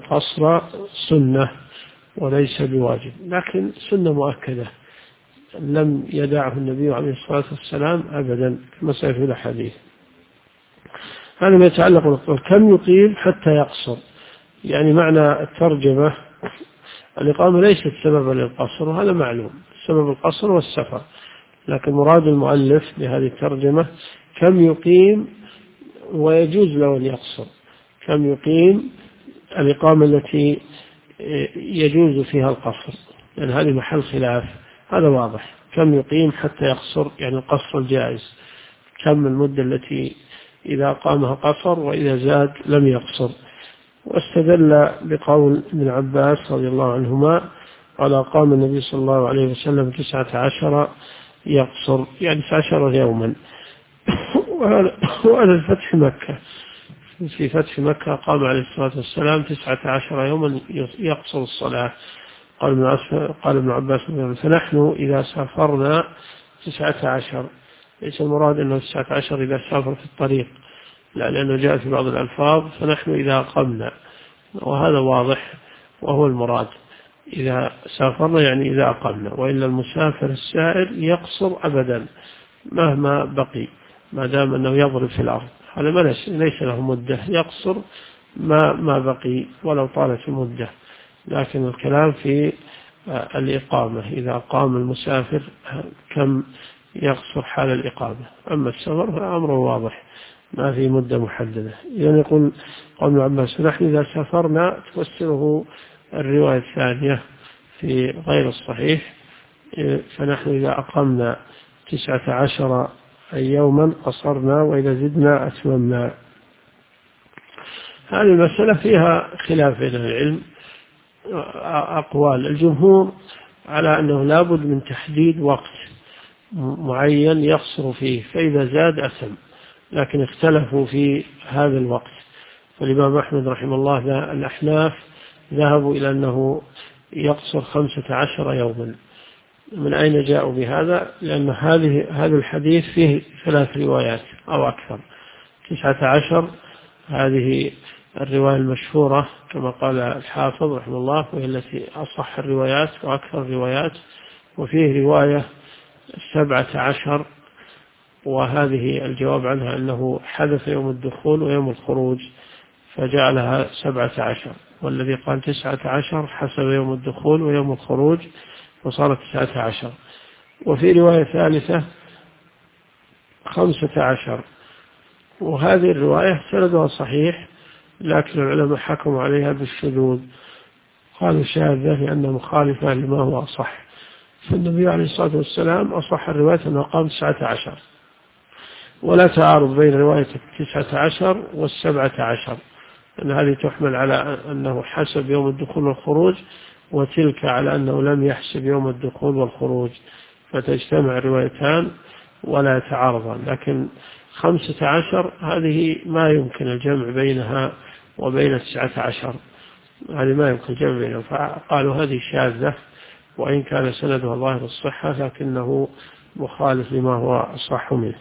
القصر سنة وليس بواجب، لكن سنة مؤكدة لم يدعه النبي عليه الصلاة والسلام أبدا كما سيأتي في الحديث. هذا ما يتعلق بالقصر. كم يقيم حتى يقصر، يعني معنى الترجمة الإقامة ليست سببا للقصر، وهذا معلوم، سبب القصر والسفر، لكن مراد المؤلف بهذه الترجمة كم يقيم ويجوز له أن يقصر، كم يقيم الإقامة التي يجوز فيها القصر، لأن هذه محل خلاف. هذا واضح، كم يقيم حتى يقصر يعني القصر الجائز، كم المدة التي إذا قامها قصر وإذا زاد لم يقصر. واستدل بقول ابن عباس رضي الله عنهما قال قام النبي صلى الله عليه وسلم 19 يقصر، يعني 19 يوما. وهذا الفتح مكة، في فتح مكة قام عليه الصلاة والسلام 19 يوما يقصر الصلاة. قال ابن عباس فنحن إذا سافرنا 19، ليس المراد أنه 19 إذا سافر في الطريق، لا، لأنه جاء في بعض الألفاظ فنحن إذا قمنا، وهذا واضح وهو المراد، إذا سافرنا يعني إذا أقمنا، وإلا المسافر السائر يقصر أبدا مهما بقي، ما دام أنه يضرب في الأرض، هذا ليس له مدة، يقصر ما بقي ولو طالت المدة. لكن الكلام في الإقامة، إذا قام المسافر كم يقصر حال الإقامة. أما السفر فأمره واضح ما في مدة محددة. يعني يقول قول ابن عباس نحن إذا سافرنا، تفسره الرواية الثانية في غير الصحيح، فنحن إذا أقمنا 19 يوما قصرنا وإذا زدنا أتممنا. هذه المسألة فيها خلاف بين العلم، أقوال الجمهور على أنه لابد من تحديد وقت معين يقصر فيه، فإذا زاد أثم، لكن اختلفوا في هذا الوقت. فالإمام أحمد رحمه الله الأحناف ذهبوا إلى أنه يقصر 15 يوما. من أين جاءوا بهذا؟ لأن هذا الحديث فيه 3 روايات أو أكثر. 19 هذه الرواية المشهورة كما قال الحافظ رحمه الله، وهي التي أصح الروايات وأكثر الروايات. وفيه رواية 17، وهذه الجواب عنها أنه حدث يوم الدخول ويوم الخروج فجعلها 17، والذي قال 19 حسب يوم الدخول ويوم الخروج وصارت 19. وفي رواية ثالثة 15، وهذه الرواية سندها صحيح، لكن العلماء حكموا عليها بالشذوذ، قالوا شاذة لأنها مخالفة لما هو أصح. فالنبي عليه الصلاة والسلام أصح الرواية أنه قام 19، ولا تعارض بين رواية 19 و17، أن هذه تحمل على أنه حسب يوم الدخول والخروج، وتلك على أنه لم يحسب يوم الدخول والخروج، فتجتمع الروايتان ولا يتعارضان. لكن 15 هذه ما يمكن الجمع بينها وبين 19، هذه ما يمكن الجمع بينها، فقالوا هذه شاذة، وإن كان سندها ظاهر الصحة لكنه مخالف لما هو أصح منه.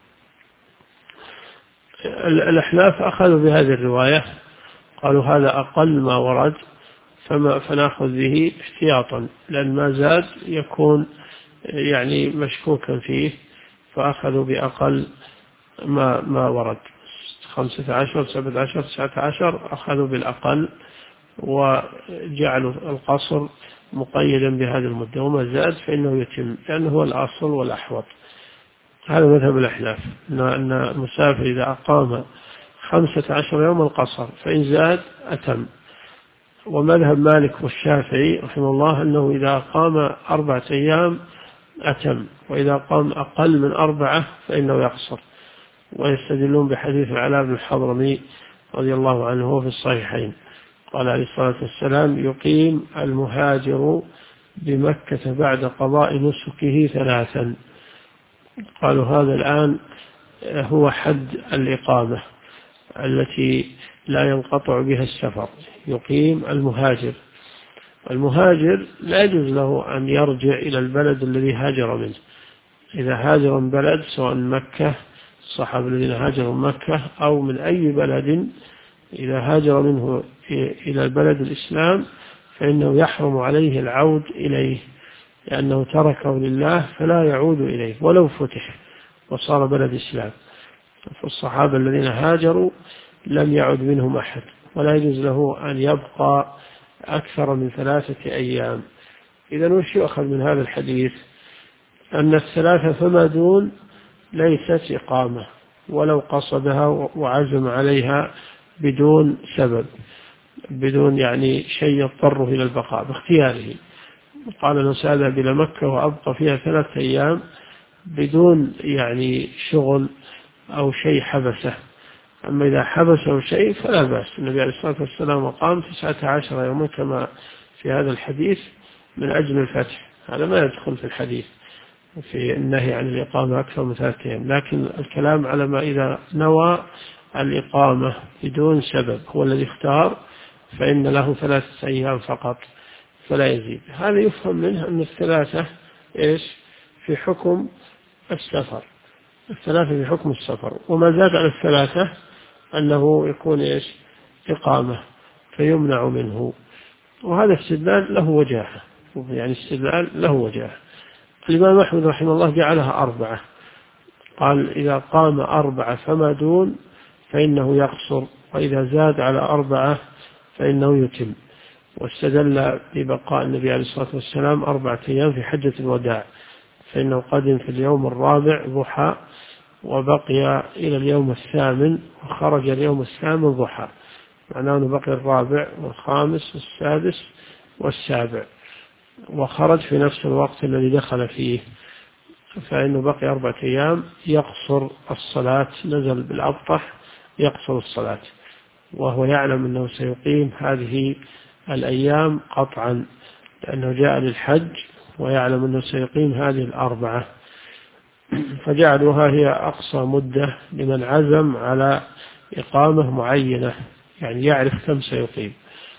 الأحناف أخذوا بهذه الرواية، قالوا هذا أقل ما ورد فنأخذ به احتياطا، لأن ما زاد يكون يعني مشكوكا فيه، فأخذوا بأقل ما ورد. 15 17 19 أخذوا بالأقل، وجعلوا القصر مقيدا بهذه المدة، وما زاد فإنه يتم، لأنه هو الأصل والأحوط. هذا مذهب الأحناف، أن المسافر إذا أقام 15 يوما قصر، فإن زاد أتم. ومذهب مالك والشافعي رحمه الله أنه إذا أقام 4 أيام أتم، وإذا قام أقل من 4 فإنه يقصر. ويستدلون بحديث العلاء بن الحضرمي رضي الله عنه في الصحيحين، قال عليه الصلاة والسلام يقيم المهاجر بمكة بعد قضاء نسكه 3. قالوا هذا الآن هو حد الإقامة التي لا ينقطع بها السفر، يقيم المهاجر. المهاجر لا يجوز له أن يرجع إلى البلد الذي هاجر منه. إذا هاجر من بلد، سواء مكة، الصحابة الذين هاجروا مكة أو من أي بلد إذا هاجر منه إلى بلد الإسلام فإنه يحرم عليه العود إليه، لأنه تركه لله فلا يعود إليه ولو فتح وصار بلد إسلام. فالصحابة الذين هاجروا لم يعد منهم أحد، ولا يجوز له أن يبقى أكثر من 3 أيام. إذا وش يؤخذ من هذا الحديث؟ أن الثلاثة فما دون ليست إقامة، ولو قصدها وعزم عليها بدون سبب، بدون يعني شيء يضطره إلى البقاء باختياره. قال أنا سأذهب إلى مكة وأبقى فيها 3 أيام بدون يعني شغل أو شيء حبسه. أما إذا حبسه شيء فلا بأس. النبي عليه الصلاة والسلام قام 19 يوما كما في هذا الحديث من أجل الفتح، هذا ما يدخل في الحديث في النهي عن الإقامة أكثر من 3 أيام، لكن الكلام على ما إذا نوى الإقامة بدون سبب هو الذي اختار فإن له 3 أيام فقط فلا يزيد. هذا يفهم منه أن ال3 إيش في حكم السفر، ال3 في حكم السفر، وما زاد على ال3 أنه يكون إيش إقامة فيمنع منه. وهذا استدلال له وجاهة، يعني استدلال له وجاهة. الإمام أحمد رحمه الله جعلها 4، قال إذا قام 4 فما دون فإنه يقصر، وإذا زاد على 4 فإنه يتم. واستدل ببقاء النبي عليه الصلاة والسلام 4 أيام في حجة الوداع، فإنه قدم في اليوم الرابع ضحى وبقي إلى اليوم 8 وخرج اليوم 8 ضحى، معناه أنه بقي الرابع والخامس والسادس والسابع وخرج في نفس الوقت الذي دخل فيه، فإنه بقي 4 أيام يقصر الصلاة، نزل بالأبطح يقصر الصلاة، وهو يعلم أنه سيقيم هذه الأيام قطعا لأنه جاء للحج ويعلم أنه سيقيم هذه 4، فجعلوها هي أقصى مدة لمن عزم على إقامة معينة، يعني يعرف كم سيقيم.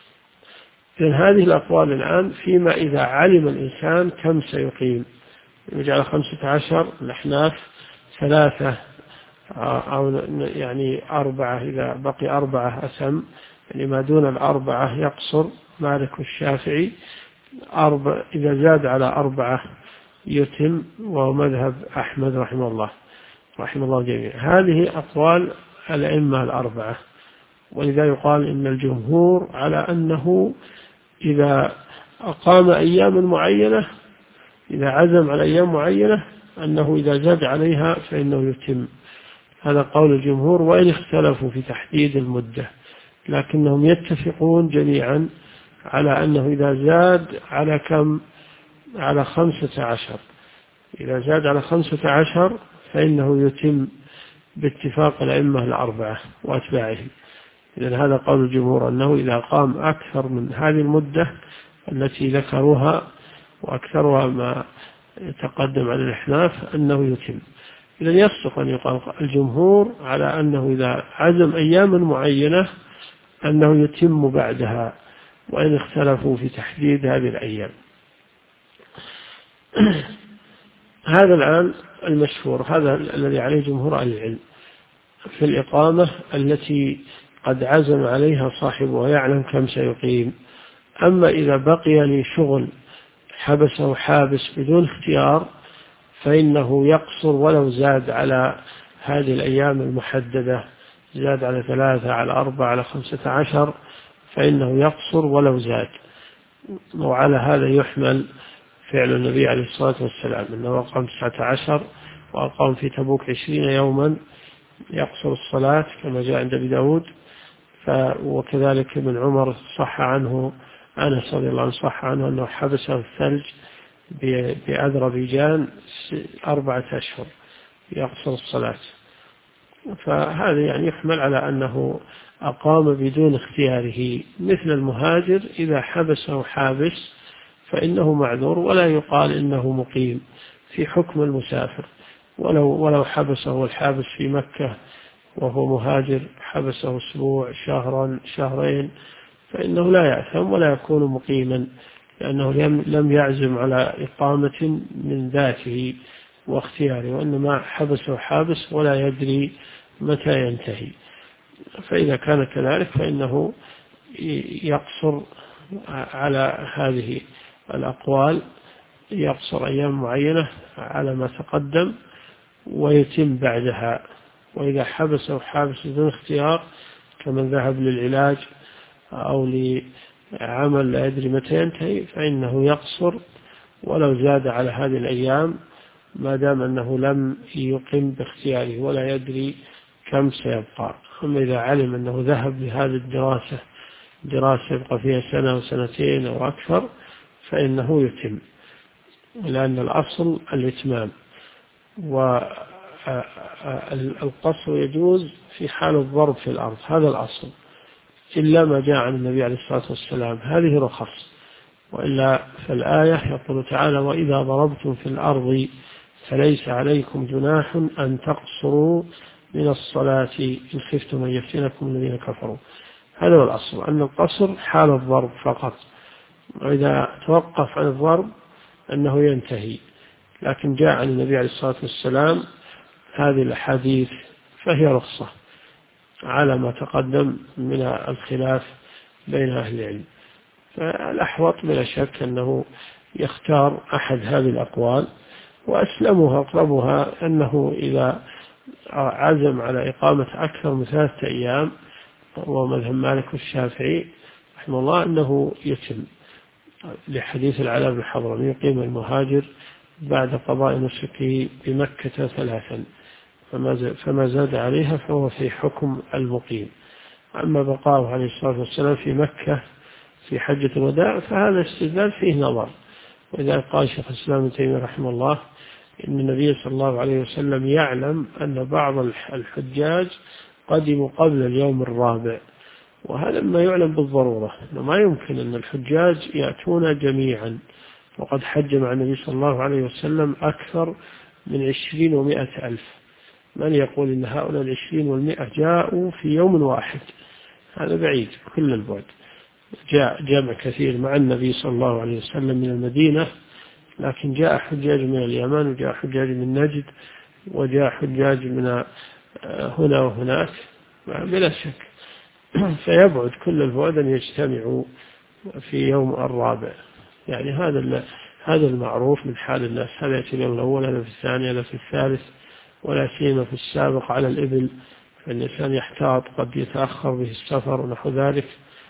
إذن هذه الأقوال الآن فيما إذا علم الإنسان كم سيقيم، يجعل 15 الأحناف 3 أو يعني 4، إذا بقي 4 أسم، يعني ما دون 4 يقصر مالك الشافعي، إذا زاد على 4 يتم، وهو مذهب أحمد رحمه الله جميعا. هذه أقوال الأئمة 4، ولذا يقال إن الجمهور على أنه إذا أقام أيام معينة، إذا عزم على أيام معينة، أنه إذا زاد عليها فإنه يتم. هذا قول الجمهور، وإن اختلفوا في تحديد المدة، لكنهم يتفقون جميعا على أنه إذا زاد على كم؟ على 15، إذا زاد على 15 فإنه يتم باتفاق الأئمة 4 وأتباعهم. إذن هذا قول الجمهور، أنه إذا قام أكثر من هذه المدة التي ذكروها وأكثرها ما يتقدم عن الأحناف أنه يتم. إذن يصدق أن يقال الجمهور على أنه إذا عزم أيام معينة أنه يتم بعدها، وإن اختلفوا في تحديد هذه الأيام. هذا الآن المشهور، هذا الذي عليه جمهور أهل العلم في الإقامة التي قد عزم عليها صاحبها يعلم كم سيقيم. أما إذا بقي لشغل حبسه حابس بدون اختيار فإنه يقصر ولو زاد على هذه الأيام المحددة، زاد على 3 على 4 على 15 فإنه يقصر ولو زاد. وعلى هذا يحمل فعل النبي عليه الصلاة والسلام، أنه أقام 19 وأقام في تبوك 20 يوما يقصر الصلاة كما جاء عند أبي داود. وكذلك ابن عمر صح عنه، أنس رضي الله عنه صح عنه أنه حبسه الثلج بأذربيجان 4 أشهر يقصر الصلاة. فهذا يعني يحمل على أنه أقام بدون اختياره، مثل المهاجر إذا حبسه حابس فإنه معذور ولا يقال إنه مقيم في حكم المسافر، ولو حبسه الحابس في مكة وهو مهاجر، حبسه أسبوع شهرا شهرين، فإنه لا يأثم ولا يكون مقيما، لأنه لم يعزم على إقامة من ذاته واختياره، وإنما حبسه حابس ولا يدري متى ينتهي. فإذا كان كذلك فإنه يقصر على هذه الأقوال، يقصر أيام معينة على ما تقدم ويتم بعدها. وإذا حبس أو حابس بدون اختيار كمن ذهب للعلاج أو لعمل لا يدري متى ينتهي فإنه يقصر ولو زاد على هذه الأيام ما دام أنه لم يقم باختياره ولا يدري كم سيبقى. أما إذا علم أنه ذهب لهذه دراسة يبقى فيها سنة أو سنتين أو أكثر فإنه يتم، لأن الأصل الإتمام. والقصر يجوز في حال الضرب في الأرض، هذا الأصل، إلا ما جاء عن النبي عليه الصلاة والسلام، هذه رخص. وإلا فالآية يقول تعالى: وإذا ضربتم في الأرض فليس عليكم جناح أن تقصروا من الصلاة إن خفتم أن يفتنكم الذين كفروا. هذا هو الأصل، أن القصر حال الضرب فقط، وإذا توقف عن الضرب أنه ينتهي. لكن جاء عن النبي عليه الصلاة والسلام هذه الأحاديث فهي رخصة على ما تقدم من الخلاف بين أهل العلم. فالأحوط بلا شك أنه يختار أحد هذه الأقوال، وأسلمها أقربها أنه إذا عزم على إقامة أكثر من 3 أيام، وهو مذهب مالك والشافعي رحمه الله، أنه يتم، لحديث العلاء بن حضرمي: يقيم المهاجر بعد قضاء نسكه بمكة 3 فما زاد عليها فهو في حكم المقيم. أما بقاؤه عليه الصلاة والسلام في مكة في حجة الوداع فهذا استدلال فيه نظر. وإذا قال شيخ الإسلام ابن تيمية رحمه الله إن النبي صلى الله عليه وسلم يعلم أن بعض الحجاج قدموا قبل اليوم الرابع، وهذا ما يعلم بالضرورة، أنه ما يمكن أن الحجاج يأتون جميعا، وقد حج مع النبي صلى الله عليه وسلم أكثر من 20 و100 ألف. من يقول إن هؤلاء 20 و100 جاءوا في يوم واحد؟ هذا بعيد كل البعد. جاء جمع كثير مع النبي صلى الله عليه وسلم من المدينة، لكن جاء حجاج من اليمن، وجاء حجاج من نجد، وجاء حجاج من هنا وهناك بلا شك. فيبعد كل البعد أن يجتمعوا في يوم الرابع. يعني هذا المعروف من حال الناس، هذا يأتي اليوم الأول، هذا في الثاني، هذا في الثالث، ولا سيما في السابق على الإبل، فالإنسان يحتاط قد يتأخر به السفر ونحو ذلك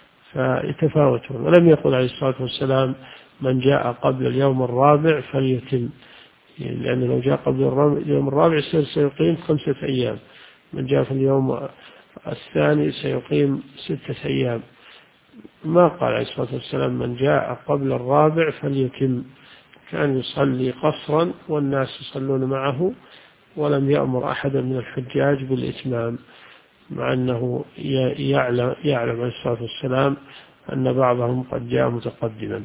فيتفاوتون. ولم يقل عليه الصلاة والسلام من جاء قبل اليوم الرابع فليتم، لأنه لو جاء قبل اليوم الرابع سيقيم 5 أيام، من جاء في اليوم الثاني سيقيم 6 أيام. ما قال عليه الصلاة والسلام من جاء قبل الرابع فليتم، كان يصلي قصرا والناس يصلون معه، ولم يأمر أحدا من الحجاج بالإتمام، مع أنه يعلم عليه الصلاة والسلام أن بعضهم قد جاء متقدما.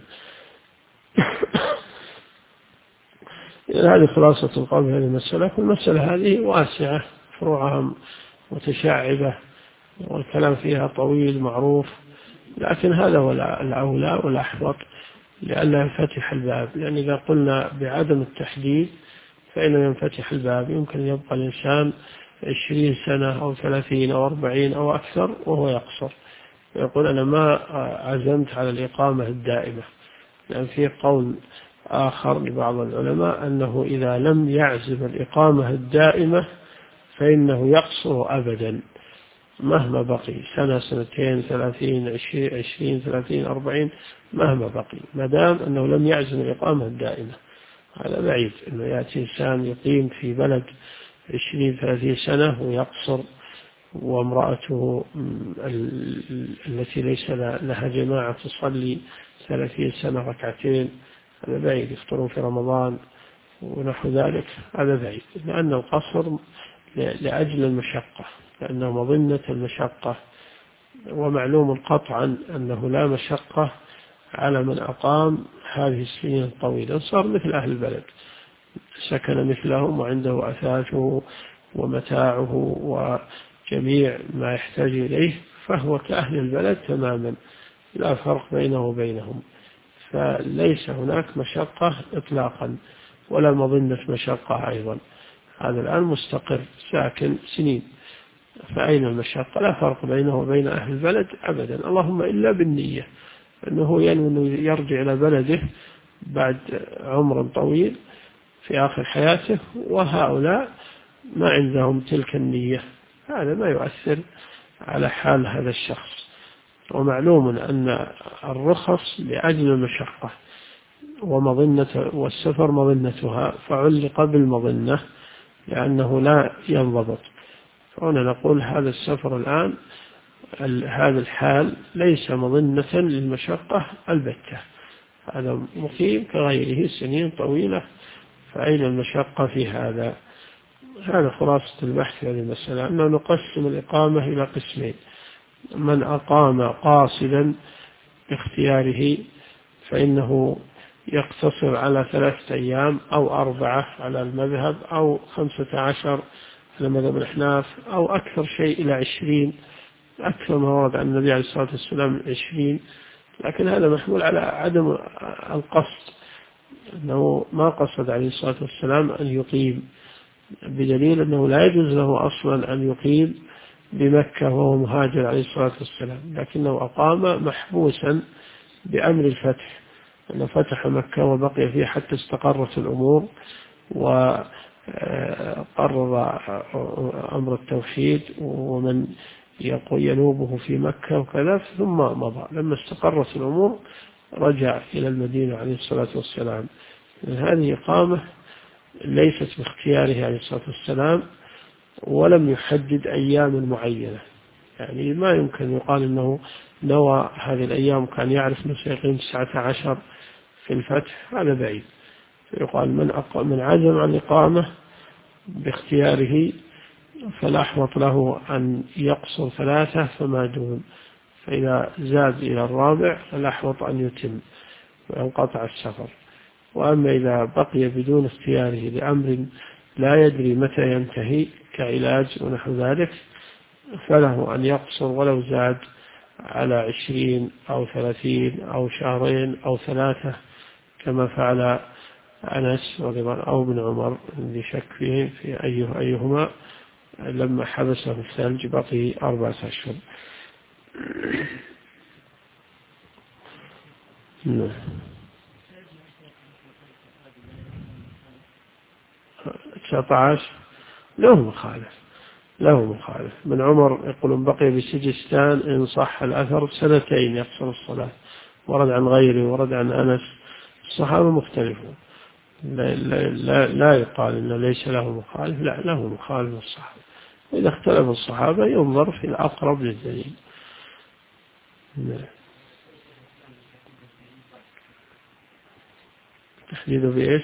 هذه خلاصة القول في هذه المسألة. والمسألة هذه واسعة، فروعها متشعبة، والكلام فيها طويل معروف، لكن هذا هو الأولى والأحوط لئلا ينفتح الباب. لأن إذا قلنا بعدم التحديد فإنه ينفتح الباب، يمكن أن يبقى الإنسان 20 سنة أو 30 أو 40 أو أكثر وهو يقصر، يقول أنا ما عزمت على الإقامة الدائمة. لأن في قول آخر لبعض العلماء أنه إذا لم يعزم الإقامة الدائمة فإنه يقصر أبدا مهما بقي، 1 2 30 20 30 40 مهما بقي، ما دام أنه لم يعزم الإقامة الدائمة. هذا بعيد أنه يأتي إنسان يقيم في بلد 20 30 سنة ويقصر، وامرأته التي ليس لها جماعة تصلي 30 سنة 2 ركعتين، هذا بعيد. يفطرون في رمضان ونحو ذلك، هذا بعيد. لأن القصر لأجل المشقة، لأنه مظنة المشقة، ومعلوم قطعا أنه لا مشقة على من أقام هذه السنين الطويلة، صار مثل أهل البلد، سكن مثلهم وعنده أثاثه ومتاعه وجميع ما يحتاج إليه، فهو كأهل البلد تماما، لا فرق بينه وبينهم. فليس هناك مشقة إطلاقا ولا مظنة مشقة أيضا. هذا الآن مستقر ساكن سنين، فأين المشقة؟ لا فرق بينه وبين أهل البلد أبدا، اللهم إلا بالنية، أنه ينوي أنه يرجع إلى بلده بعد عمر طويل في آخر حياته، وهؤلاء ما عندهم تلك النية، هذا ما يؤثر على حال هذا الشخص. ومعلوم أن الرخص لأجل المشقة ومظنة، والسفر مظنتها، فعلق بالمظنة لأنه لا ينضبط. فهنا نقول هذا السفر الآن هذا الحال ليس مظنة للمشقة البتة، هذا مقيم كغيره سنين طويلة، فأين المشقة في هذا؟ هذا خلاصة البحث في هذه المسألة، أنه نقسم الإقامة إلى قسمين: من أقام قاصدا باختياره فإنه يقتصر على 3 أيام أو 4 على المذهب، أو 15 على مذهب الأحناف، أو أكثر شيء إلى 20، أكثر ما ورد عن النبي عليه الصلاة والسلام 20، لكن هذا محمول على عدم القصد، أنه ما قصد عليه الصلاة والسلام أن يقيم، بدليل أنه لا يجوز له أصلا أن يقيم بمكة وهو مهاجر عليه الصلاة والسلام، لكنه أقام محبوسا بأمر الفتح، أنه فتح مكة وبقي فيه حتى استقرت الأمور وقرر أمر التوحيد ومن ينوبه في مكة وكذا، ثم مضى لما استقرت الأمور رجع إلى المدينة عليه الصلاة والسلام. هذه إقامة ليست باختياره عليه الصلاة والسلام، ولم يحدد أيام معينة، يعني ما يمكن يقال أنه نوى هذه الأيام، كان يعرف أنه سيقيم 19 في الفتح، هذا بعيد. فيقال من عزم عن الإقامة باختياره فلا أحوط له أن يقصر 3 فما دون، فإذا زاد إلى الرابع فلا أحوط أن يتم وينقطع السفر. وأما إذا بقي بدون اختياره لأمر لا يدري متى ينتهي كعلاج ونحو ذلك، فله أن يقصر ولو زاد على 20 أو 30 أو 2 شهر أو 3، كما فعل أنس أو ابن عمر، اللي شك فيه في أيهما، لما حبسه الثلج بقي 4 أشهر. 19 له مخالف من عمر، يقولون بقي بسجستان إن صح الأثر 2 يقصر الصلاة، ورد عن غيره، ورد عن أنس، الصحابة مختلفون، لا يقال إنه ليس له مخالف، لا له مخالف الصحابة، وإذا اختلف الصحابة ينظر في الأقرب للدليل. تحديده بإيش؟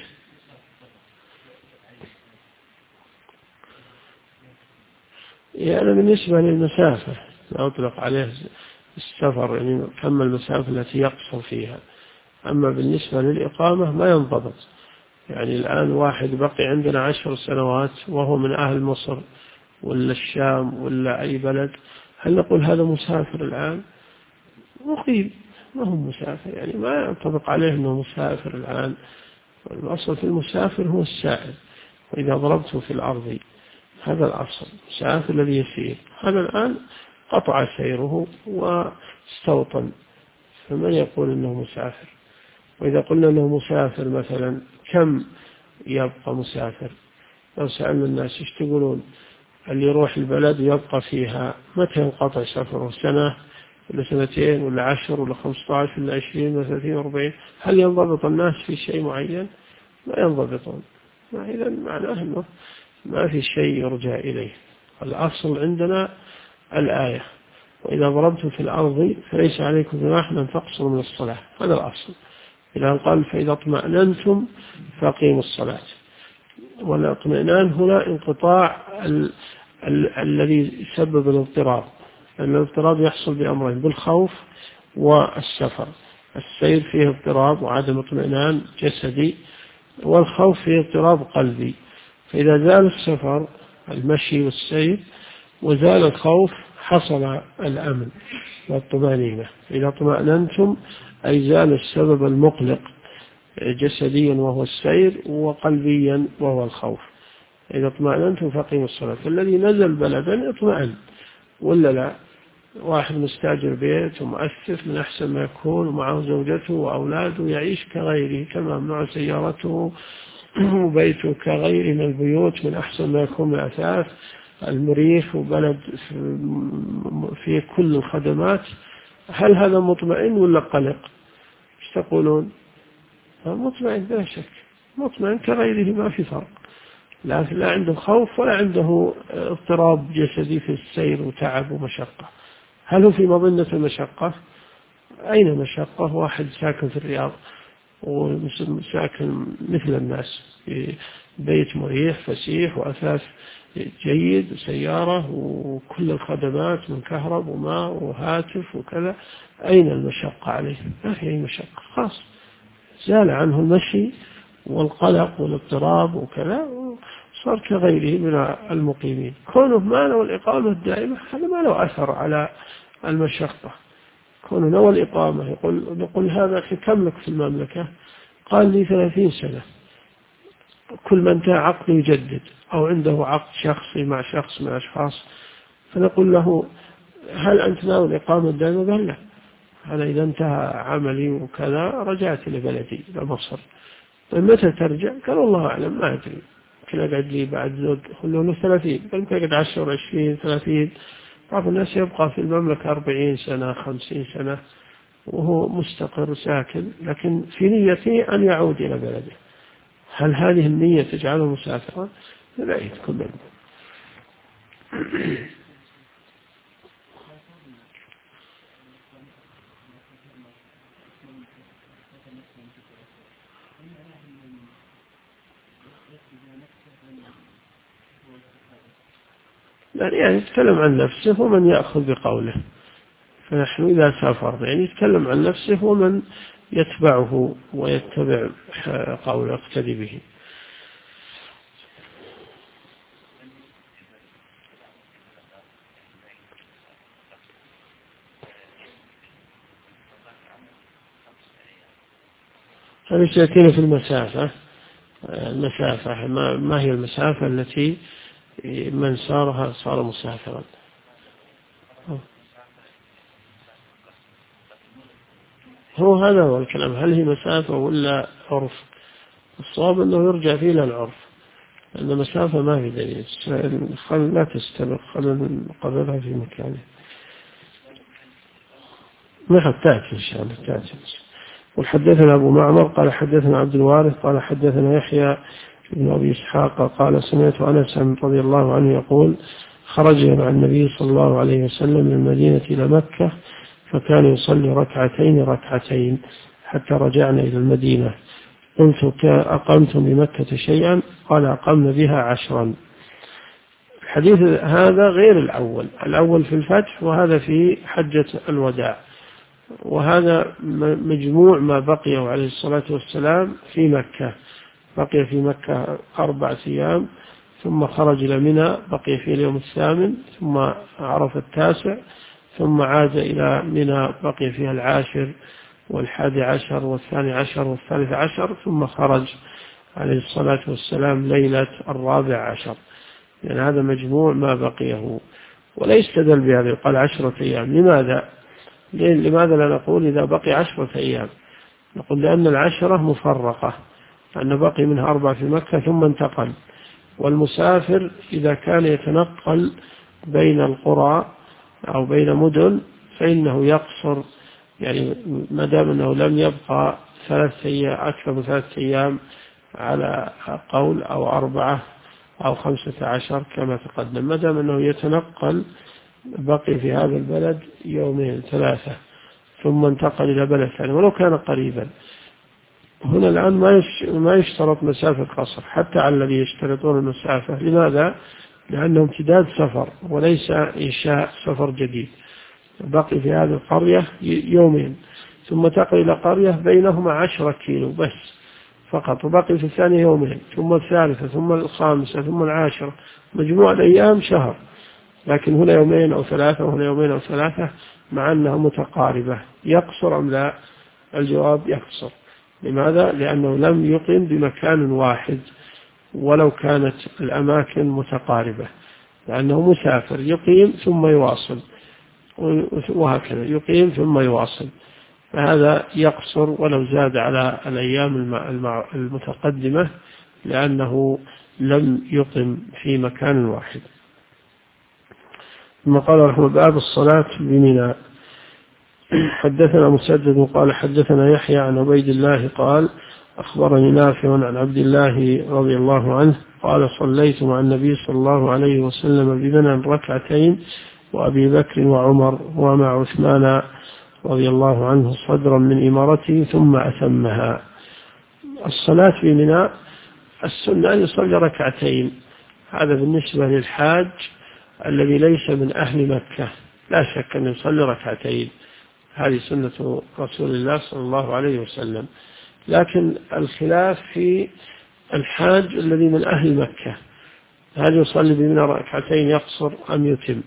يعني بالنسبة للمسافة لا أطلق عليه السفر، يعني كم المسافة التي يقصر فيها. أما بالنسبة للإقامة ما ينضبط، يعني الآن واحد بقي عندنا 10 سنوات وهو من أهل مصر ولا الشام ولا أي بلد، هل نقول هذا مسافر الآن؟ مقيم، ما هو مسافر، يعني ما ينطبق عليه أنه مسافر الآن. الأصل في المسافر هو السائر، وإذا ضربته في الأرض هذا الأصل، مسافر الذي يسير، هذا الآن قطع سيره واستوطن، فمن يقول أنه مسافر؟ وإذا قلنا أنه مسافر مثلا كم يبقى مسافر؟ لو سألنا الناس ايش تقولون؟ اللي يروح البلد يبقى فيها متى ينقطع سفره؟ 1 ولا 2 ولا 10 ولا 15 ولا 20 ولا 30 و40؟ هل ينضبط الناس في شيء معين؟ ما ينضبطون. إذا معناه أنه ما في شيء يرجع إليه. الأصل عندنا الآية: وإذا ضربتم في الأرض فليس عليكم جناح أن تقصروا من الصلاة، هذا الأصل. إذا قال فإذا اطمأننتم فأقيموا الصلاة، والاطمئنان هنا انقطاع الذي يسبب الاضطراب، لأن الاضطراب يحصل بأمرين: بالخوف والسفر. السير فيه اضطراب وعدم اطمئنان جسدي، والخوف فيه اضطراب قلبي. فإذا زال السفر المشي والسير وزال الخوف حصل الأمن والطمأنينة. إذا اطمأننتم أي زال السبب المقلق جسديا وهو السير، وقلبيا وهو الخوف. إذا اطمأننتم فأقيموا الصلاة. فالذي نزل بلدا اطمأن، ولا لا؟ واحد مستاجر بيت ومؤسس من أحسن ما يكون، ومعه زوجته وأولاده، يعيش كغيره تمام، مع سيارته وبيته كغيره من البيوت، من أحسن ما يكون من أثاث المريخ، وبلد في كل الخدمات. هل هذا مطمئن ولا قلق؟ ايش تقولون؟ مطمئن بلا شك، مطمئن كغيره، ما في فرق، لا عنده خوف ولا عنده اضطراب جسدي في السير وتعب ومشقة. هل هو في مظنة المشقة؟ أين مشقة؟ واحد ساكن في الرياض وساكن مثل الناس في بيت مريح فسيح وأثاث جيد وسيارة وكل الخدمات من كهرب وماء وهاتف وكذا، أين المشقة عليه؟ ما في أي مشقة، خاص زال عنه المشي والقلق والاضطراب وكذا، صار كغيره من المقيمين. كونه ما له الإقامة الدائمة هذا ما له أثر على المشقة. كونه له الإقامة يقول هذا أخي كم لك في المملكة؟ قال لي 30 سنة، كل ما انتهى عقده يجدد، أو عنده عقد شخصي مع شخص من الأشخاص، فنقول له هل أنت ناوي الإقامة الدائمة؟ قال لا، أنا إذا انتهى عملي وكذا رجعت لبلدي إلى مصر. طيب متى ترجع؟ قال والله أعلم، ما أدري، يمكن أقعد لي بعد زوج خلونه 30، يمكن أقعد 10 20 30. بعض الناس يبقى في المملكة 40 سنة 50 سنة وهو مستقر ساكن، لكن في نيته أن يعود إلى بلده. هل هذه النية تجعله مسافرا؟ لا، يكون منه. يعني يتكلم عن نفسه ومن يأخذ بقوله. فنحن إذا سافر يعني يتكلم عن نفسه ومن يتبعه ويتبع قوله يقتدي به. هذا سيأتينا في المسافة. المسافة ما هي المسافة التي من سارها صار مسافرا؟ هذا هو الكلام، هل هي مسافة ولا عرف؟ الصواب أنه يرجع فيه إلى العرف، لأن مسافة ما في دليل. خل لا تستمر، خل نقررها في مكانه. ما تأتي إن شاء الله تأتي. وحدثنا أبو معمر قال حدثنا عبد الوارث قال حدثنا يحيى بن أبي إسحاق قال سمعت أنس رضي الله عنه يقول خرج مع النبي صلى الله عليه وسلم من المدينة إلى مكة، فكان يصلي ركعتين حتى رجعنا إلى المدينة. قلت أقمتم بمكة شيئا؟ قال أقمنا بها 10. الحديث هذا غير الأول في الفتح، وهذا في حجة الوداع، وهذا مجموع ما بقيه عليه الصلاة والسلام في مكة. بقي في مكة 4 أيام، ثم خرج إلى منى، بقي في اليوم 8، ثم عرف 9، ثم عاد إلى منى بقي فيها 10 و11 و12 و13، ثم خرج عليه الصلاة والسلام ليلة 14. يعني هذا مجموع ما بقيه، وليس استدل بهذا قال 10 أيام. لماذا لا نقول إذا بقي 10 أيام؟ نقول لأن 10 مفرقة، أن بقي منها 4 في مكة ثم انتقل. والمسافر إذا كان يتنقل بين القرى أو بين مدن فإنه يقصر، يعني ما دام أنه لم يبقى 3 أيام أكثر من 3 أيام على قول، أو 4 أو 15 كما تقدم، ما دام أنه يتنقل بقي في هذا البلد 2 3 ثم انتقل إلى بلد ثاني ولو كان قريبا. هنا الآن ما يشترط مسافة قصر حتى على الذي يشترطون المسافة. لماذا؟ لأنه امتداد سفر وليس إنشاء سفر جديد. بقي في هذه القرية 2 ثم انتقل إلى قرية بينهما 10 كيلو بس فقط، وبقي في الثانية 2 ثم الثالثة ثم 5 ثم 10، مجموع الأيام شهر. لكن هنا 2 أو 3 وهنا 2 أو 3 مع أنها متقاربة. يقصر أم لا؟ الجواب يقصر. لماذا؟ لأنه لم يقم بمكان واحد، ولو كانت الأماكن متقاربة، لأنه مسافر يقيم ثم يواصل، وهكذا يقيم ثم يواصل، فهذا يقصر ولو زاد على الأيام المتقدمة، لأنه لم يقم في مكان واحد. ثم قال رحمه باب الصلاة بمنى. حدثنا مسدد قال حدثنا يحيى عن عبيد الله قال أخبرني نافع عن عبد الله رضي الله عنه قال صليت مع النبي صلى الله عليه وسلم بمنى ركعتين وأبي بكر وعمر ومع عثمان رضي الله عنه صدرا من إمارته ثم أتمها. الصلاة بمنى السنة أن يصلي ركعتين، هذا بالنسبة للحاج الذي ليس من أهل مكة، لا شك أن يصلي ركعتين، هذه سنة رسول الله صلى الله عليه وسلم. لكن الخلاف في الحاج الذي من أهل مكة، هل يصلي بمنى ركعتين يقصر أم يتم؟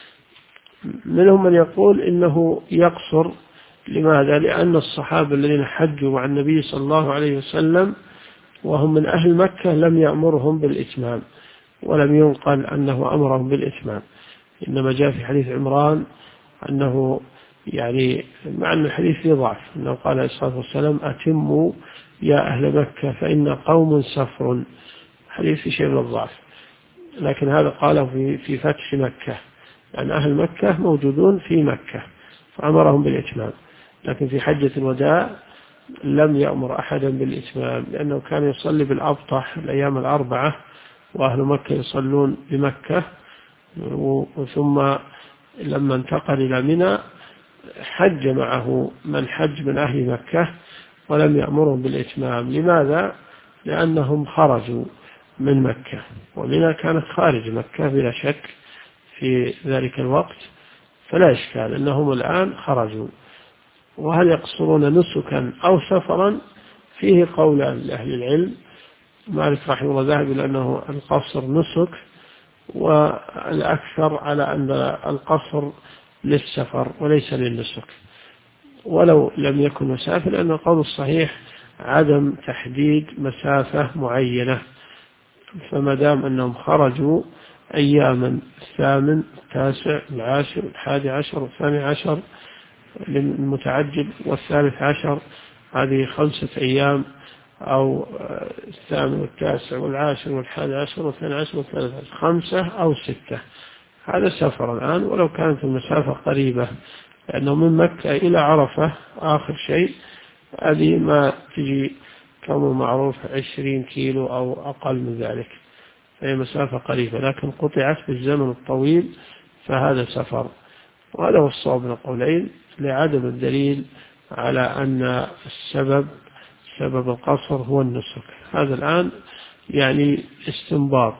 منهم من يقول إنه يقصر. لماذا؟ لأن الصحابة الذين حجوا مع النبي صلى الله عليه وسلم وهم من أهل مكة لم يأمرهم بالإتمام، ولم ينقل أنه أمرهم بالإتمام، إنما جاء في حديث عمران أنه يعني مع أن الحديث فيه ضعف، أنه قال عليه الصلاة والسلام أتموا يا أهل مكة فإن قوم سفر، حديث في شيء من الضعف، لكن هذا قاله في فتح مكة، لأن أهل مكة موجودون في مكة فأمرهم بالإتمام. لكن في حجة الوداع لم يأمر أحدا بالإتمام، لأنه كان يصلي بالأبطح الأيام الأربعة وأهل مكة يصلون بمكة، ثم لما انتقل إلى منى حج معه من حج من أهل مكة ولم يأمرهم بالإتمام. لماذا؟ لأنهم خرجوا من مكة، ومنى كانت خارج مكة بلا شك في ذلك الوقت، فلا إشكال أنهم الآن خرجوا. وهل يقصرون نسكا أو سفرا؟ فيه قولان لأهل العلم. مالك رحمه الله ذهب إلى أنه القصر نسك، والأكثر على أن القصر للسفر وليس للنسك، ولو لم يكن مسافر، لأن القول الصحيح عدم تحديد مسافة معينة، فما دام أنهم خرجوا أياما 8 9 10 11 12 للمتعجل و13، هذه 5 أيام، أو 8 و9 و10 و11 و12 و13، 5 أو 6، هذا سفر الآن ولو كانت المسافة قريبة، لأنه من مكة إلى عرفة آخر شيء، هذه ما تجي كما معروف 20 كيلو أو أقل من ذلك، فهي مسافة قريبة، لكن قطعت بالزمن الطويل فهذا سفر. وهذا هو الصواب من القولين، لعدم الدليل على أن سبب القصر هو النسك. هذا الآن يعني استنباط،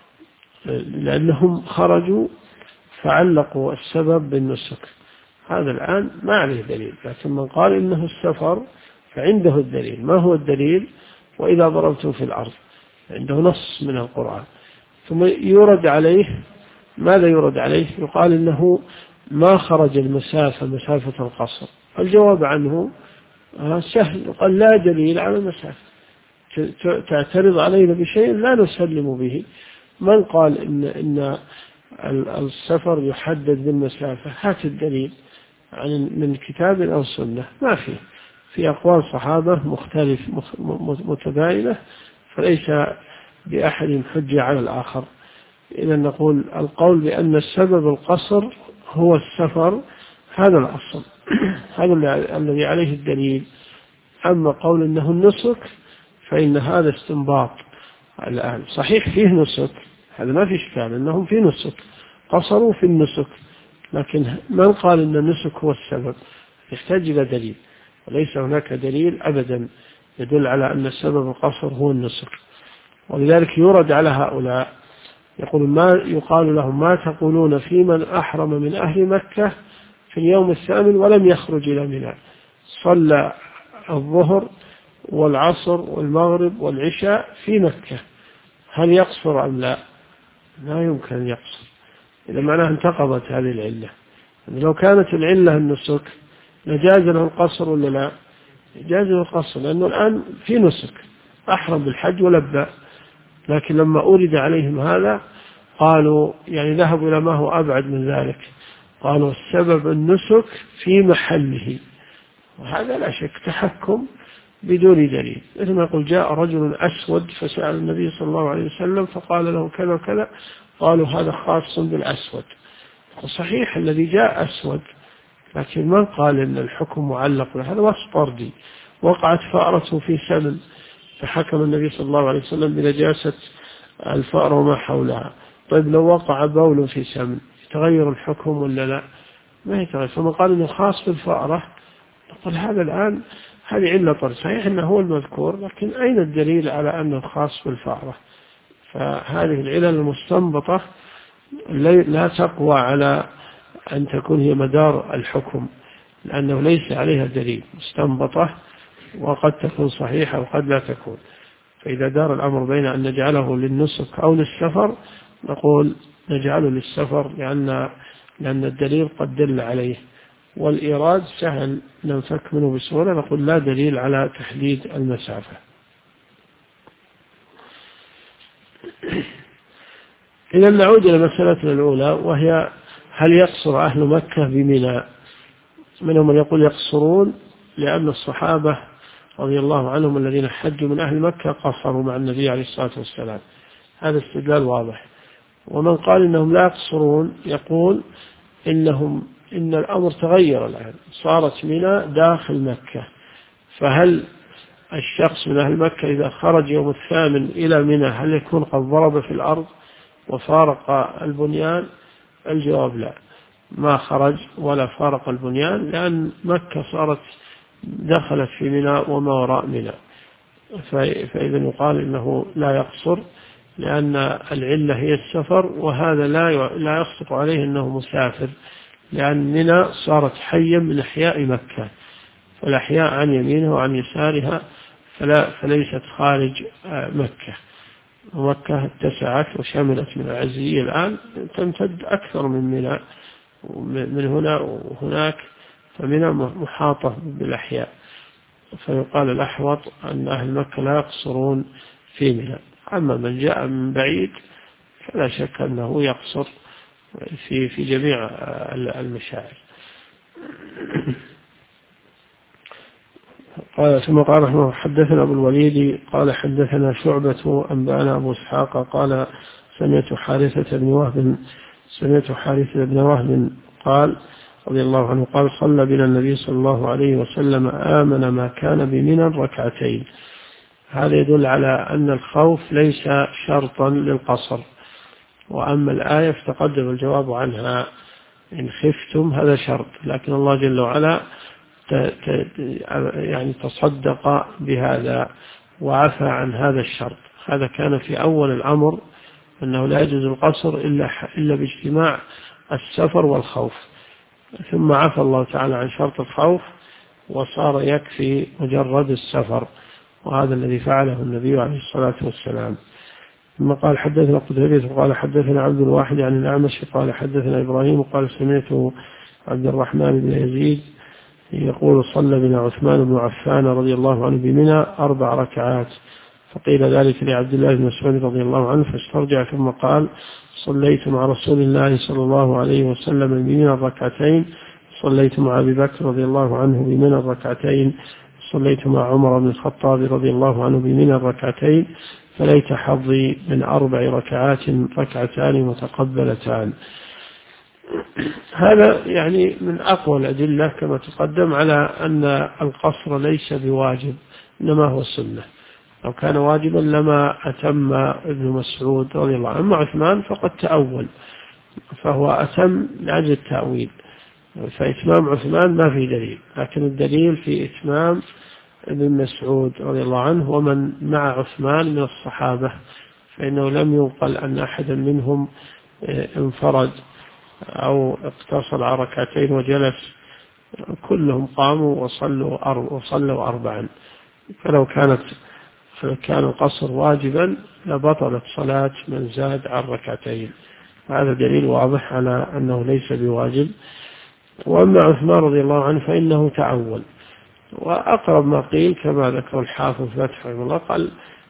لأنهم خرجوا فعلقوا السبب بالنسك، هذا الآن ما عليه دليل. لكن من قال إنه السفر فعنده الدليل. ما هو الدليل؟ وإذا ضربتم في الأرض، عنده نص من القرآن. ثم يرد عليه، ماذا يرد عليه؟ يقال إنه ما خرج مسافة القصر. الجواب عنه سهل، يقال لا دليل على المسافة، تعترض علينا بشيء لا نسلم به. من قال إن السفر يحدد بالمسافة؟ هات الدليل من كتاب أو سنة. ما في أقوال صحابة مختلف متباينة، فليس بأحد حجة على الآخر. إذا نقول القول بأن السبب القصر هو السفر، هذا الأصل، هذا الذي عليه الدليل. أما قول أنه النسك فإن هذا استنباط. الآن صحيح فيه نسك، هذا ما في إشكال أنهم في نسك، قصروا في النسك، لكن من قال أن النسك هو السبب؟ يحتاج إلى دليل، وليس هناك دليل أبدا يدل على أن السبب القصر هو النسك. ولذلك يرد على هؤلاء، يقال لهم ما تقولون في من أحرم من أهل مكة في اليوم الثامن ولم يخرج إلى منى، صلى الظهر والعصر والمغرب والعشاء في مكة، هل يقصر أم لا؟ لا يمكن أن يقصر، إذا معناه انتقضت هذه العلة. لو كانت العلة النسك لجاز له القصر ولا لا؟ جاز له القصر، لأنه الآن في نسك، أحرم بالحج ولبى، لكن لما أورد عليهم هذا قالوا يعني ذهبوا إلى ما هو أبعد من ذلك، قالوا السبب النسك في محله، وهذا لا شك تحكم بدون دليل. مثل ما يقول جاء رجل أسود فسأل النبي صلى الله عليه وسلم فقال له كذا وكذا، قالوا هذا خاص بالأسود. صحيح الذي جاء أسود، لكن من قال إن الحكم معلق، هذا وصف طردي. وقعت فأرة في سمن فحكم النبي صلى الله عليه وسلم بنجاسة الفأرة وما حولها. طيب لو وقع بول في سمن يتغير الحكم ولا لا؟ ما يتغير. فمن قال إنه خاص بالفأرة نقول هذا الآن هذه علة طرد، صحيح إنه هو المذكور، لكن أين الدليل على أنه خاص بالفأرة؟ فهذه العلل المستنبطة لا تقوى على أن تكون هي مدار الحكم، لأنه ليس عليها دليل، مستنبطة وقد تكون صحيحة وقد لا تكون. فإذا دار الأمر بين أن نجعله للنسك أو للسفر نقول نجعله للسفر لأن الدليل قد دل عليه، والإيراد سهل ننفك منه بسهولة، نقول لا دليل على تحديد المسافة. إذا نعود إلى مسألتنا الأولى، وهي هل يقصر أهل مكة بمنى؟ منهم من يقول يقصرون لأن الصحابة رضي الله عنهم الذين حجوا من أهل مكة قصروا مع النبي عليه الصلاة والسلام، هذا استدلال واضح. ومن قال إنهم لا يقصرون يقول إن الأمر تغير الآن، صارت منى داخل مكة، فهل الشخص من أهل مكة إذا خرج يوم الثامن إلى منى هل يكون قد ضرب في الأرض وفارق البنيان؟ الجواب لا، ما خرج ولا فارق البنيان، لأن مكة صارت دخلت في منى وما وراء منى. فإذا يقال إنه لا يقصر لأن العلة هي السفر، وهذا لا يصدق عليه أنه مسافر، لأن منى صارت حيا من أحياء مكة، فالأحياء عن يمينها وعن يسارها فليست خارج مكة. ومكة اتسعت وشملت من العزية الآن تمتد أكثر من منى، من هنا وهناك، فمنى محاطة بالأحياء. فيقال الأحوط أن أهل مكة لا يقصرون في منى. أما من جاء من بعيد فلا شك أنه يقصر في جميع المشاعر. قال ثم قال رحمه حدثنا أبو الوليد قال حدثنا شعبة أنبأنا أبو إسحاق قال سمعت حارثة بن وهب قال رضي الله عنه قال صلى بنا النبي صلى الله عليه وسلم آمن ما كان بمنى ركعتين. هذا يدل على أن الخوف ليس شرطا للقصر، وأما الآية فتقدم الجواب عنها إن خفتم، هذا شرط، لكن الله جل وعلا يعني تصدق بهذا وعفى عن هذا الشرط. هذا كان في أول الأمر أنه لا يجوز القصر إلا باجتماع السفر والخوف، ثم عفى الله تعالى عن شرط الخوف وصار يكفي مجرد السفر، وهذا الذي فعله النبي عليه الصلاة والسلام. ثم قال حدثنا قتيبة قال حدثنا عبد الواحد عن الأعمش قال حدثنا إبراهيم قال سمعت عبد الرحمن بن يزيد يقول صلى بنا عثمان بن عفان رضي الله عنه بمنى 4 ركعات، فقيل ذلك لعبد الله بن مسعود رضي الله عنه فاسترجع ثم قال صليت مع رسول الله صلى الله عليه وسلم بمنى 2 ركعتين، صليت مع أبي بكر رضي الله عنه بمنى 2 ركعتين، صليت مع عمر بن الخطاب رضي الله عنه بمنى 2 ركعتين، فليت حظي من 4 ركعات 2 ركعتان متقبلتان. هذا يعني من أقوى الأدلة كما تقدم على أن القصر ليس بواجب، إنما هو سنة. لو كان واجبا لما أتم ابن مسعود رضي الله عنه. أما عثمان فقد تأول، فهو أتم لأجل التأويل، فإتمام عثمان ما في دليل، لكن الدليل في إتمام ابن مسعود رضي الله عنه ومن مع عثمان من الصحابة، فإنه لم ينقل أن أحدا منهم انفرد أو اقتصر على 2 ركعتين وجلس، كلهم قاموا وصلوا 4. فلو كان القصر واجبا لبطلت صلاة من زاد عن 2 ركعتين. هذا دليل واضح على أنه ليس بواجب. وأما عثمان رضي الله عنه فإنه تعول، وأقرب ما قيل كما ذكر الحافظ فتح الله قال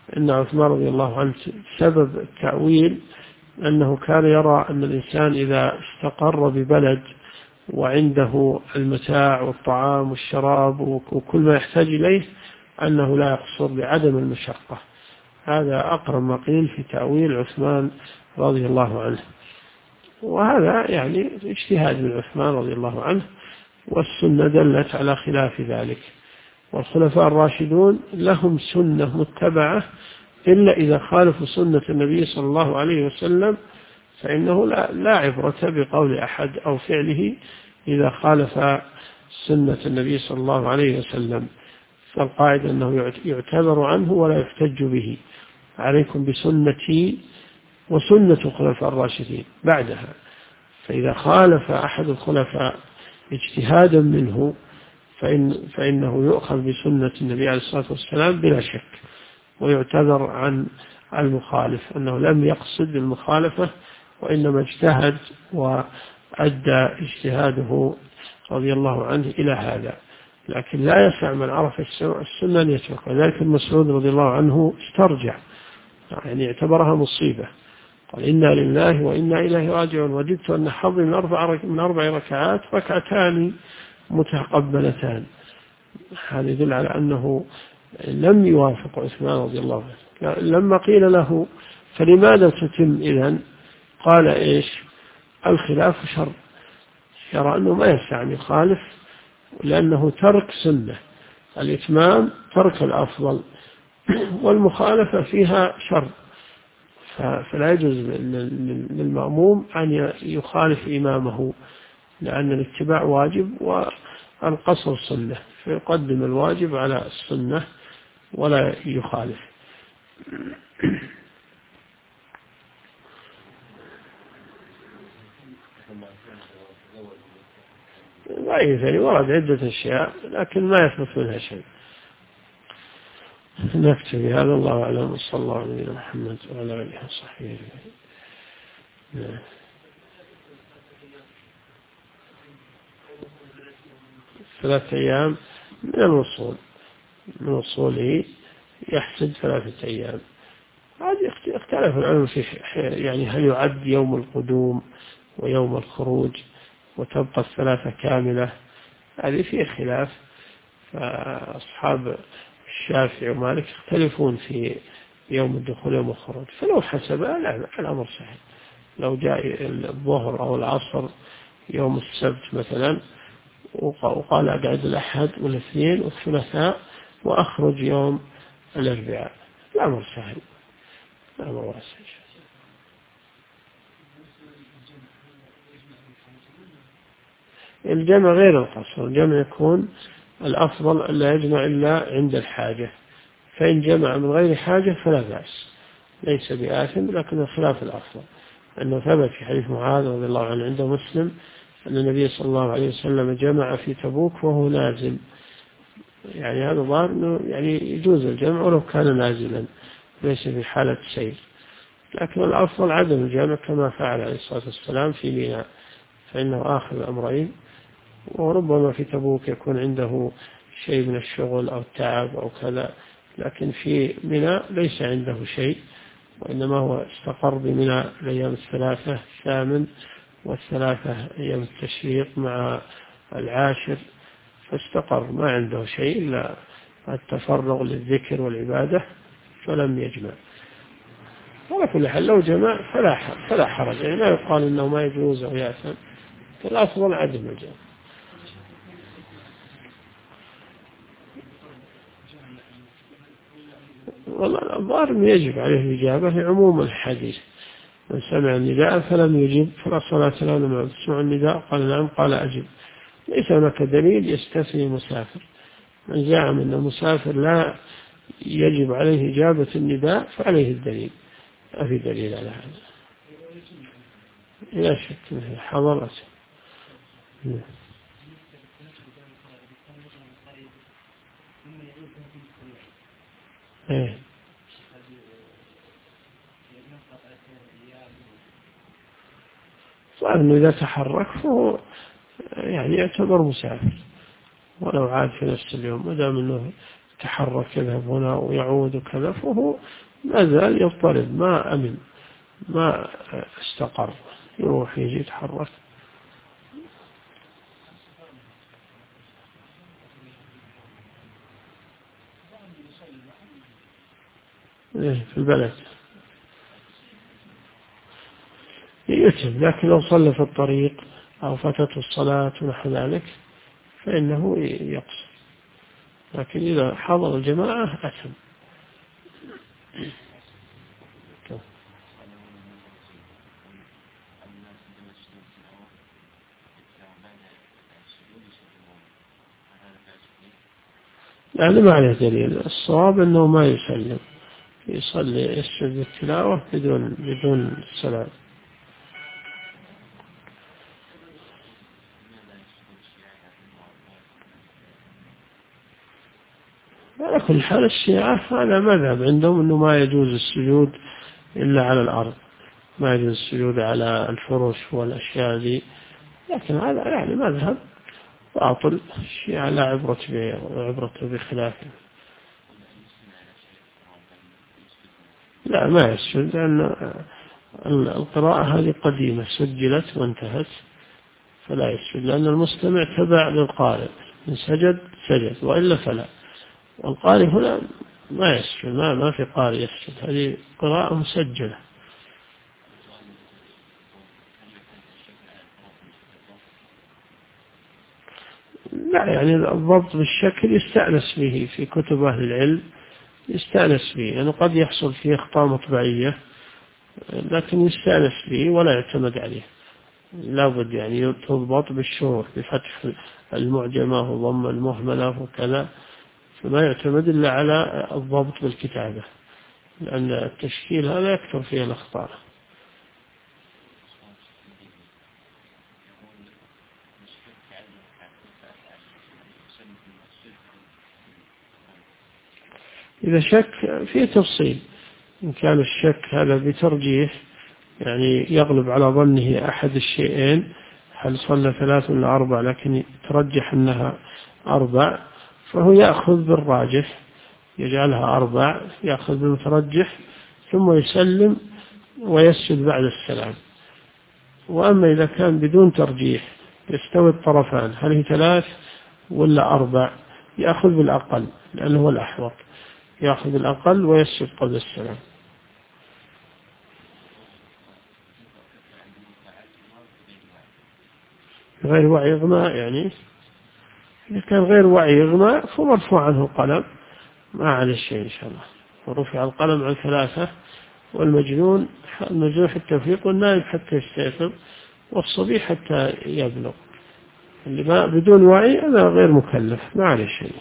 إن عثمان رضي الله عنه سبب التأويل أنه كان يرى أن الإنسان إذا استقر ببلد وعنده المتاع والطعام والشراب وكل ما يحتاج إليه أنه لا يقصر بعدم المشقة. هذا أقرب ما قيل في تأويل عثمان رضي الله عنه، وهذا يعني اجتهاد من عثمان رضي الله عنه، والسنة دلت على خلاف ذلك. والخلفاء الراشدون لهم سنة متبعة إلا إذا خالفوا سنة النبي صلى الله عليه وسلم فإنه لا عبرة بقول أحد أو فعله إذا خالف سنة النبي صلى الله عليه وسلم. فالقاعدة أنه يعتبر عنه ولا يحتج به. عليكم بسنتي وسنة الخلفاء الراشدين بعدها. فإذا خالف أحد الخلفاء اجتهادا منه فإنه يؤخذ بسنة النبي عليه الصلاة والسلام بلا شك، ويعتذر عن المخالف أنه لم يقصد المخالفة وإنما اجتهد وأدى اجتهاده رضي الله عنه إلى هذا. لكن لا يسع من عرف السنة أن يترك. وذلك ابن مسعود رضي الله عنه استرجع، يعني اعتبرها مصيبة، قال إنا لله وإنا إليه راجعون، وجدت أن حظي من 4 ركعات ركعتان متقبلتان. هذا يدل على أنه لم يوافق عثمان رضي الله عنه. لما قيل له فلماذا تتم إذن؟ قال إيش؟ الخلاف شر. يرى أنه ما يسع أن يخالف لأنه ترك سنة. الإتمام ترك الأفضل، والمخالفة فيها شر، فلا يجوز للمأموم أن يخالف إمامه، لأن الاتباع واجب والقصر سنة، فيقدم الواجب على السنة ولا يخالف. ضعيف، يعني ورد عدة أشياء لكن ما يثبت منها شيء. نكتفي بهذا، الله أعلم، صلى الله عليه محمد وعلى آله وصحبه. 3 أيام من الوصول، من وصوله يحسد 3 أيام. هذه اختلف العلم في يعني هل يعد يوم القدوم ويوم الخروج وتبقى 3 كاملة؟ هذه فيه خلاف. فأصحاب الشافعي ومالك يختلفون في يوم الدخول ويوم الخروج، فلو حسبها لا، الأمر سهل. لو جاء الظهر أو العصر يوم السبت مثلا وقال أقعد الأحد والاثنين والثلاثاء وأخرج يوم الأربعاء، الأمر سهل، الأمر واسع. الجمع غير القصر، الجمع يكون الأفضل ألا يجمع إلا عند الحاجة، فإن جمع من غير حاجة فلا بأس، ليس بآثم، لكن الخلاف الأفضل. أنه ثبت في حديث معاذ رضي الله عنه عند مسلم أن النبي صلى الله عليه وسلم جمع في تبوك وهو نازل، يعني هذا ظاهر أنه يعني يجوز الجمع ولو كان نازلا ليس في حالة سير، لكن الأفضل عدم الجمع كما فعل عليه الصلاة والسلام في منى، فإنه آخذ الأمرين. وربما في تبوك يكون عنده شيء من الشغل أو التعب أو كذا، لكن في منى ليس عنده شيء، وإنما هو استقر بمنى الأيام 3 الثامن والثلاثة أيام التشريق مع 10، فاستقر ما عنده شيء إلا التفرغ للذكر والعبادة فلم يجمع. على كل حال لو جمع فلا حرج، يعني لا يقال إنه ما يجوز أو يأثم، فالأفضل عدم الجمع. والله الظاهر يجب عليه الإجابة في عموم الحديث، من سمع النداء فلم يجب فلا صلاة له لمن سمع النداء قال نعم قال أجب. ليس هناك دليل يستثني مسافر. من زعم أن المسافر لا يجب عليه إجابة النداء فعليه الدليل، ما في دليل على هذا، لا شك مثل حضرته. صار أنه إذا تحرك فهو يعني يعتبر مسافر ولو عاد في نفس اليوم، ما دام أنه يتحرك يذهب هنا ويعود وكذا، فهو ما زال يضطرب، ما أمن، ما استقر، يروح يجي يتحرك. في البلد يتم، لكن لو صلى في الطريق أو فاتته الصلاة ونحو ذلك فإنه يقصر، لكن إذا حضر الجماعة أتم. يعني ما عليه دليل، الصواب أنه ما يسلم، يصلي يسجد التلاوة بدون السلام. على كل حال الشيعة هذا مذهب عندهم أنه ما يجوز السجود إلا على الأرض، ما يجوز السجود على الفرش والأشياء دي، لكن هذا يعني مذهب باطل، الشيعة لا عبرة به وعبرة بخلافه. لا ما يسجد، لأن القراءة هذه قديمة سجلت وانتهت، فلا يسجد، لأن المستمع تبع للقارئ، إن سجد سجد وإلا فلا. والقارئ هنا ما يسجد، ما في قارئ يسجد، هذه قراءة مسجلة. لا يعني الضبط بالشكل يستأنس به في كتب أهل العلم، يستأنس به، يعني قد يحصل فيه أخطاء مطبعية، لكن يستأنس به ولا يعتمد عليه، لا بد يعني تضبط بالشروط بفتح المعجمة وضم المهملة وكذا، فما يعتمد إلا على الضبط بالكتابة، لأن التشكيل هذا يكثر فيه الأخطاء. إذا شك فيه تفصيل، إن كان الشك هذا بترجيح، يعني يغلب على ظنه أحد الشيئين، هل صلى 3 ولا 4، لكن ترجح أنها 4، فهو يأخذ بالراجح يجعلها 4، يأخذ بالمترجح ثم يسلم ويسجد بعد السلام. وأما إذا كان بدون ترجيح يستوي الطرفان، هل هي 3 ولا 4، يأخذ بالأقل لأنه هو الأحوط، يأخذ الأقل ويسجد قبل السلام. غير وعي إغماء، يعني إذا كان غير وعي إغماء فمرفوع عنه القلم، ما عليه شيء إن شاء الله، ورفع القلم عن 3، والمجنون حتى يفيق، والنائم حتى يستيقظ، والصبي حتى يبلغ. اللي ما بدون وعي هذا غير مكلف، ما عليه شيء.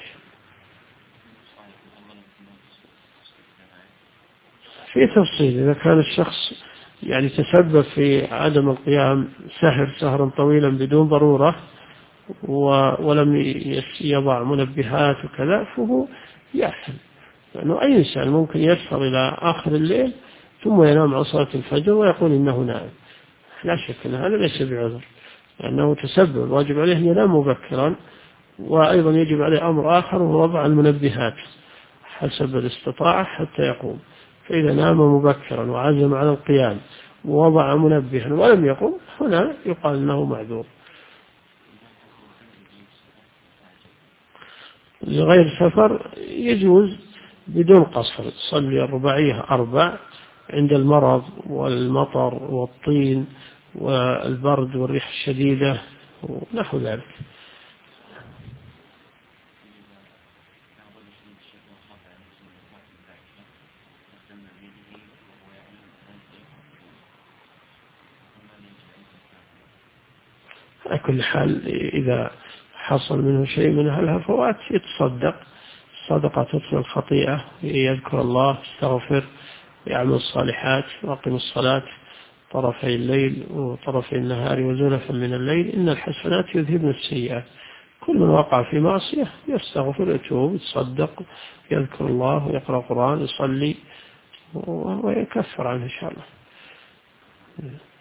في تفصيل، إذا كان الشخص يعني تسبب في عدم القيام سهرا طويلا بدون ضرورة ولم يضع منبهات وكذا، فهو يأثم، لأنه أي إنسان ممكن يسهر إلى آخر الليل ثم ينام عن صلاة الفجر ويقول إنه نائم، لا شك أن هذا ليس بعذر، لأنه تسبب، واجب عليه أن ينام مبكرا، وأيضا يجب عليه أمر آخر وهو وضع المنبهات حسب الاستطاعة حتى يقوم. فإذا نام مبكرا وعزم على القيام ووضع منبها ولم يقم، هنا يقال أنه معذور. لغير سفر يجوز بدون قصر، صلي الرباعية 4 عند المرض والمطر والطين والبرد والريح الشديدة ونحو ذلك. على كل حال إذا حصل منه شيء من الهفوات يتصدق، الصدقة تطفئ الخطيئة، يذكر الله، يستغفر، يعمل الصالحات، ويقيم الصلاة طرفي الليل وطرفي النهار وزلفا من الليل، إن الحسنات يذهبن السيئات. كل من وقع في معصية يستغفر، يتوب، يتصدق، يذكر الله ويقرأ القرآن، يصلي ويكفر عنه إن شاء الله.